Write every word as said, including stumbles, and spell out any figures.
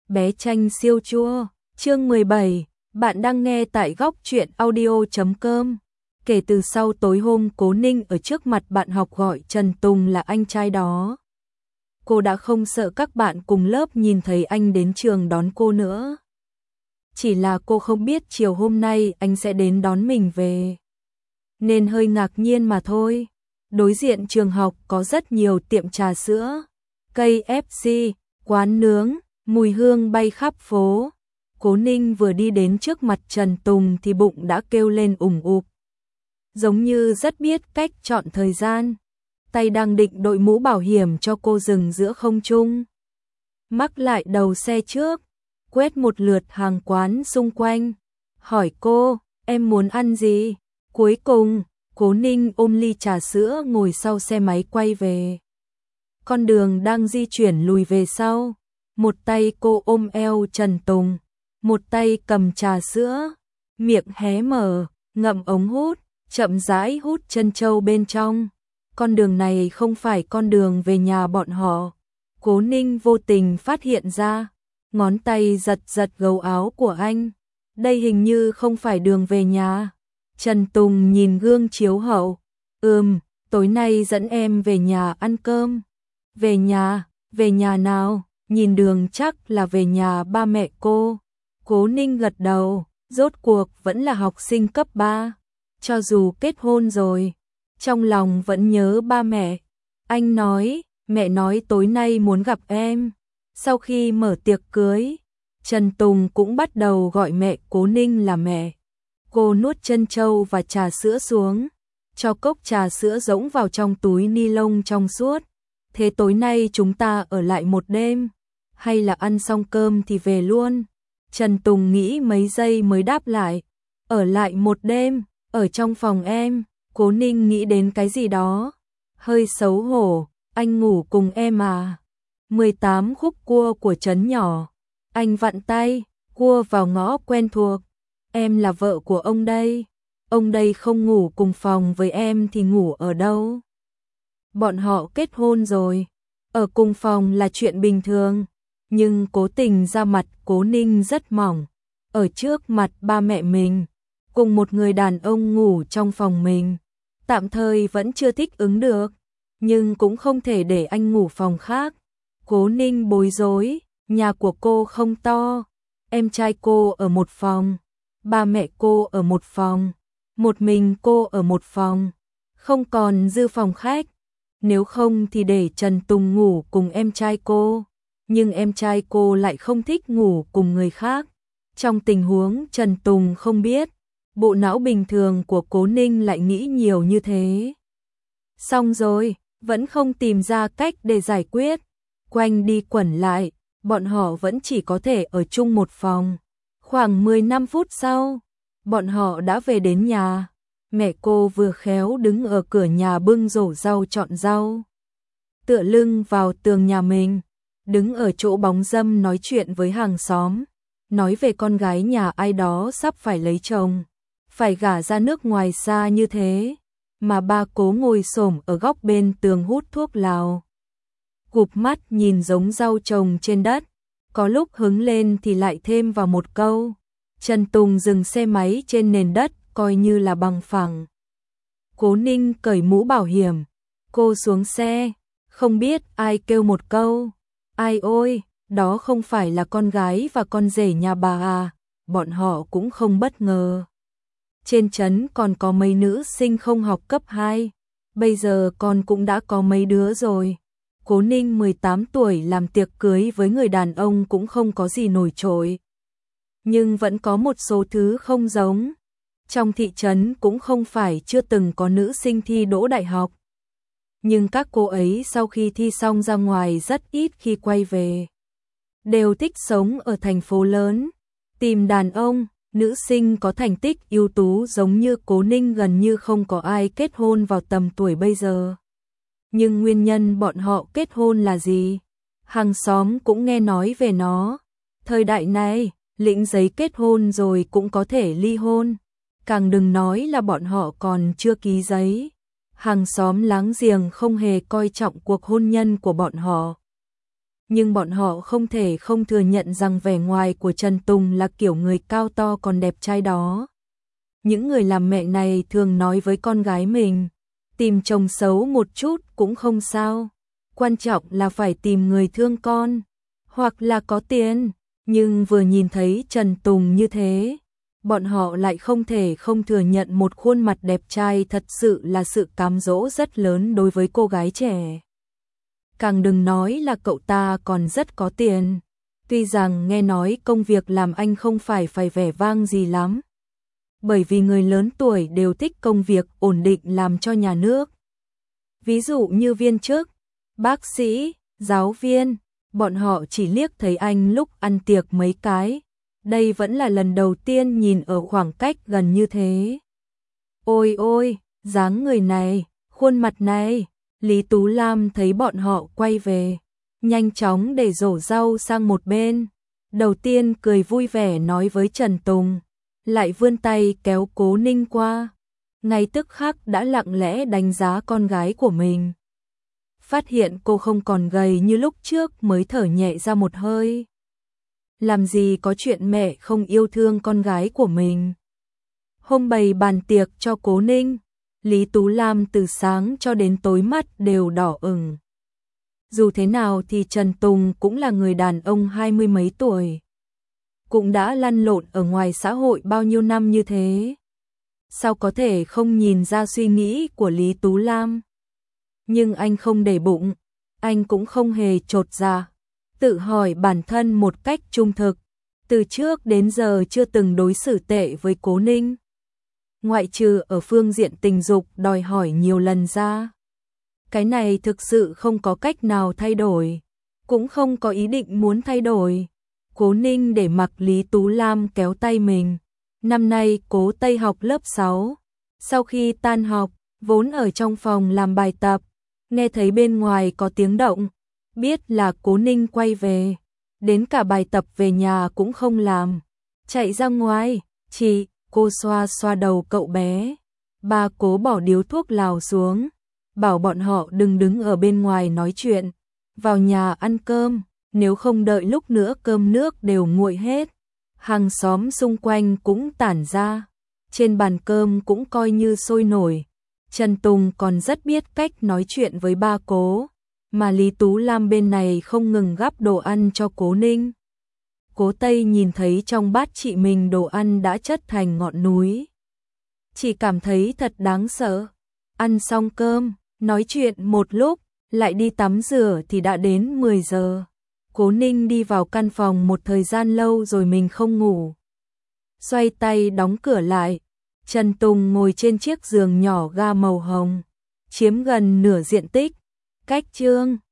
bé chanh siêu chua, chương mười bảy, bạn đang nghe tại góc truyện audio chấm com. Kể từ sau tối hôm Cố Ninh ở trước mặt bạn học gọi Trần Tùng là anh trai đó, cô đã không sợ các bạn cùng lớp nhìn thấy anh đến trường đón cô nữa. Chỉ là cô không biết chiều hôm nay anh sẽ đến đón mình về, nên hơi ngạc nhiên mà thôi. Đối diện trường học có rất nhiều tiệm trà sữa, cây ép xê, quán nướng, mùi hương bay khắp phố. Cố Ninh vừa đi đến trước mặt Trần Tùng thì bụng đã kêu lên ủng ục, giống như rất biết cách chọn thời gian. Tay đang định đội mũ bảo hiểm cho cô dừng giữa không trung, mắc lại đầu xe trước, quét một lượt hàng quán xung quanh, hỏi cô, em muốn ăn gì? Cuối cùng, Cố Ninh ôm ly trà sữa ngồi sau xe máy quay về. Con đường đang di chuyển lùi về sau, một tay cô ôm eo Trần Tùng, một tay cầm trà sữa, miệng hé mở, ngậm ống hút, chậm rãi hút trân châu bên trong. Con đường này không phải con đường về nhà bọn họ. Cố Ninh vô tình phát hiện ra, ngón tay giật giật gấu áo của anh. Đây hình như không phải đường về nhà. Trần Tùng nhìn gương chiếu hậu, ừm, tối nay dẫn em về nhà ăn cơm. Về nhà, về nhà nào? Nhìn đường chắc là về nhà ba mẹ cô. Cố Ninh gật đầu, rốt cuộc vẫn là học sinh cấp ba. Cho dù kết hôn rồi, trong lòng vẫn nhớ ba mẹ. Anh nói, mẹ nói tối nay muốn gặp em. Sau khi mở tiệc cưới, Trần Tùng cũng bắt đầu gọi mẹ Cố Ninh là mẹ. Cô nuốt trân châu và trà sữa xuống, cho cốc trà sữa rỗng vào trong túi ni lông trong suốt. Thế tối nay chúng ta ở lại một đêm, hay là ăn xong cơm thì về luôn? Trần Tùng nghĩ mấy giây mới đáp lại, ở lại một đêm, ở trong phòng em. Cố Ninh nghĩ đến cái gì đó, hơi xấu hổ, anh ngủ cùng em à? mười tám khúc cua của trấn nhỏ, anh vặn tay, cua vào ngõ quen thuộc. Em là vợ của ông đây, ông đây không ngủ cùng phòng với em thì ngủ ở đâu? Bọn họ kết hôn rồi, ở cùng phòng là chuyện bình thường, nhưng cố tình ra mặt Cố Ninh rất mỏng, ở trước mặt ba mẹ mình, cùng một người đàn ông ngủ trong phòng mình, tạm thời vẫn chưa thích ứng được, nhưng cũng không thể để anh ngủ phòng khác. Cố Ninh bối rối, nhà của cô không to, em trai cô ở một phòng, ba mẹ cô ở một phòng, một mình cô ở một phòng, không còn dư phòng khách. Nếu không thì để Trần Tùng ngủ cùng em trai cô, nhưng em trai cô lại không thích ngủ cùng người khác. Trong tình huống Trần Tùng không biết, bộ não bình thường của Cố Ninh lại nghĩ nhiều như thế. Xong rồi, vẫn không tìm ra cách để giải quyết. Quanh đi quẩn lại, bọn họ vẫn chỉ có thể ở chung một phòng. Khoảng mười lăm phút sau, bọn họ đã về đến nhà. Mẹ cô vừa khéo đứng ở cửa nhà bưng rổ rau chọn rau, tựa lưng vào tường nhà mình, đứng ở chỗ bóng râm nói chuyện với hàng xóm, nói về con gái nhà ai đó sắp phải lấy chồng, phải gả ra nước ngoài xa như thế, mà ba Cố ngồi xổm ở góc bên tường hút thuốc lào, cụp mắt nhìn giống rau trồng trên đất, có lúc hứng lên thì lại thêm vào một câu. Trần Tùng dừng xe máy trên nền đất coi như là bằng phẳng. Cố Ninh cởi mũ bảo hiểm, cô xuống xe, không biết ai kêu một câu, ai ôi, đó không phải là con gái và con rể nhà bà à? Bọn họ cũng không bất ngờ. Trên trấn còn có mấy nữ sinh không học cấp hai, bây giờ con cũng đã có mấy đứa rồi. Cố Ninh mười tám tuổi làm tiệc cưới với người đàn ông cũng không có gì nổi trội, nhưng vẫn có một số thứ không giống. Trong thị trấn cũng không phải chưa từng có nữ sinh thi đỗ đại học, nhưng các cô ấy sau khi thi xong ra ngoài rất ít khi quay về, đều thích sống ở thành phố lớn, tìm đàn ông. Nữ sinh có thành tích ưu tú giống như Cố Ninh gần như không có ai kết hôn vào tầm tuổi bây giờ. Nhưng nguyên nhân bọn họ kết hôn là gì? Hàng xóm cũng nghe nói về nó. Thời đại này, lĩnh giấy kết hôn rồi cũng có thể ly hôn, càng đừng nói là bọn họ còn chưa ký giấy. Hàng xóm láng giềng không hề coi trọng cuộc hôn nhân của bọn họ. nhưng bọn họ không thể không thừa nhận rằng vẻ ngoài của Trần Tùng là kiểu người cao to còn đẹp trai đó. Những người làm mẹ này thường nói với con gái mình, tìm chồng xấu một chút cũng không sao, quan trọng là phải tìm người thương con, hoặc là có tiền, nhưng vừa nhìn thấy Trần Tùng như thế, bọn họ lại không thể không thừa nhận một khuôn mặt đẹp trai thật sự là sự cám dỗ rất lớn đối với cô gái trẻ. Càng đừng nói là cậu ta còn rất có tiền, tuy rằng nghe nói công việc làm anh không phải phải vẻ vang gì lắm. Bởi vì người lớn tuổi đều thích công việc ổn định làm cho nhà nước. Ví dụ như viên chức, bác sĩ, giáo viên, bọn họ chỉ liếc thấy anh lúc ăn tiệc mấy cái. Đây vẫn là lần đầu tiên nhìn ở khoảng cách gần như thế. Ôi ôi, dáng người này, khuôn mặt này. Lý Tú Lam thấy bọn họ quay về, nhanh chóng để rổ rau sang một bên. Đầu tiên cười vui vẻ nói với Trần Tùng, lại vươn tay kéo Cố Ninh qua. Ngay tức khắc đã lặng lẽ đánh giá con gái của mình. Phát hiện cô không còn gầy như lúc trước mới thở nhẹ ra một hơi. Làm gì có chuyện mẹ không yêu thương con gái của mình. Hôm bày bàn tiệc cho Cố Ninh, Lý Tú Lam từ sáng cho đến tối mắt đều đỏ ửng. Dù thế nào thì Trần Tùng cũng là người đàn ông hai mươi mấy tuổi. Cũng đã lăn lộn ở ngoài xã hội bao nhiêu năm như thế. Sao có thể không nhìn ra suy nghĩ của Lý Tú Lam? Nhưng anh không để bụng, anh cũng không hề chột dạ, tự hỏi bản thân một cách trung thực. Từ trước đến giờ chưa từng đối xử tệ với Cố Ninh. Ngoại trừ ở phương diện tình dục đòi hỏi nhiều lần ra. Cái này thực sự không có cách nào thay đổi, cũng không có ý định muốn thay đổi. Cố Ninh để mặc Lý Tú Lam kéo tay mình. Năm nay Cố Tây học lớp sáu. Sau khi tan học, vốn ở trong phòng làm bài tập, nghe thấy bên ngoài có tiếng động, biết là Cố Ninh quay về. Đến cả bài tập về nhà cũng không làm, chạy ra ngoài, chị, cô xoa xoa đầu cậu bé. Ba Cố bỏ điếu thuốc lào xuống, bảo bọn họ đừng đứng ở bên ngoài nói chuyện, vào nhà ăn cơm, nếu không đợi lúc nữa cơm nước đều nguội hết. Hàng xóm xung quanh cũng tản ra, trên bàn cơm cũng coi như sôi nổi. Trần Tùng còn rất biết cách nói chuyện với ba Cố, mà Lý Tú Lam bên này không ngừng gắp đồ ăn cho Cố Ninh. Cố Tây nhìn thấy trong bát chị mình đồ ăn đã chất thành ngọn núi, chỉ cảm thấy thật đáng sợ. Ăn xong cơm, nói chuyện một lúc, lại đi tắm rửa thì đã đến mười giờ. Cố Ninh đi vào căn phòng một thời gian lâu rồi mình không ngủ. Xoay tay đóng cửa lại, Trần Tùng ngồi trên chiếc giường nhỏ ga màu hồng, chiếm gần nửa diện tích. Cách chương